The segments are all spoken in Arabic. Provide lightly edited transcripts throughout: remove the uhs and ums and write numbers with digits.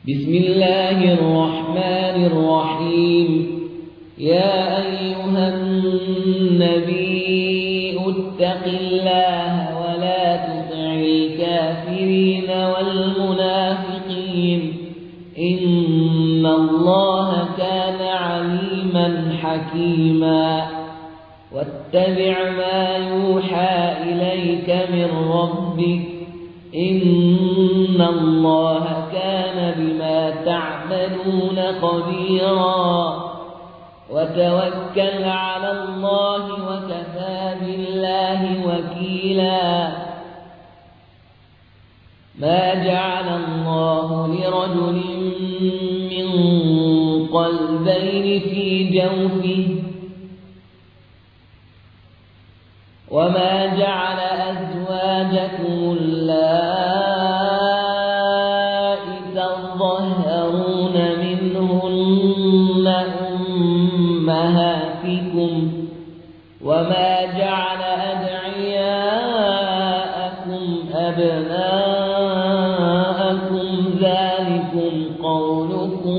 بسم الله الرحمن الرحيم. يا أيها النبي اتق الله ولا تطع الكافرين والمنافقين إن الله كان عليما حكيما. واتبع ما يوحى إليك من ربك إن الله كان بما تعملون خبيرا. وتوكل على الله وكفى بالله وكيلا. ما جعل الله لرجل من قلبين في جوفه وما جعل أزواجكم اللائي تظاهرون منهن أمهاتكم وما جعل أدعياءكم أبناءكم ذلكم قولكم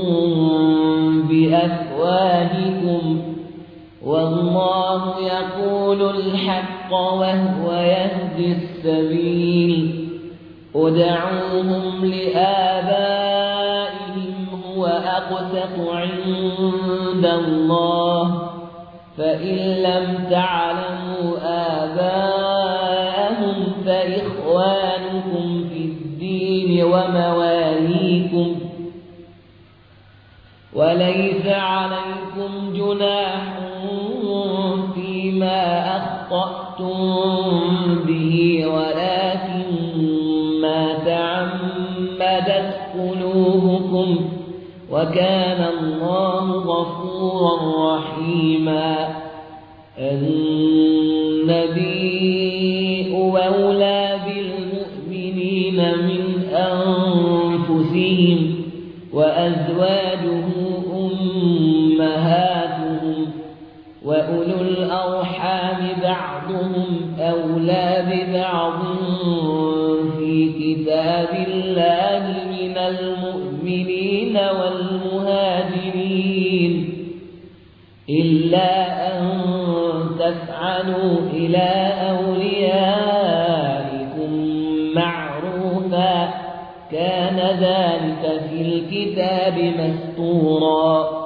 بأفواهكم والله يقول الحق وهو يهدي السبيل. ادعوهم لآبائهم هو أقسط عند الله فإن لم تعلموا آباءهم فإخوانكم في الدين ومواليكم وليس عليكم جناح فيما أخطأتم به ولكن ما تعمدت قلوبكم وكان الله غفورا رحيما. النبي أولى بالمؤمنين من أنفسهم وأزواجه أمهاتهم وأولو الأرحام بعضهم أولى ببعض في كتاب الله من المؤمنين والمهاجرين إلا أن تفعلوا إلى أوليائكم معروفا كان ذلك في الكتاب مسطورا.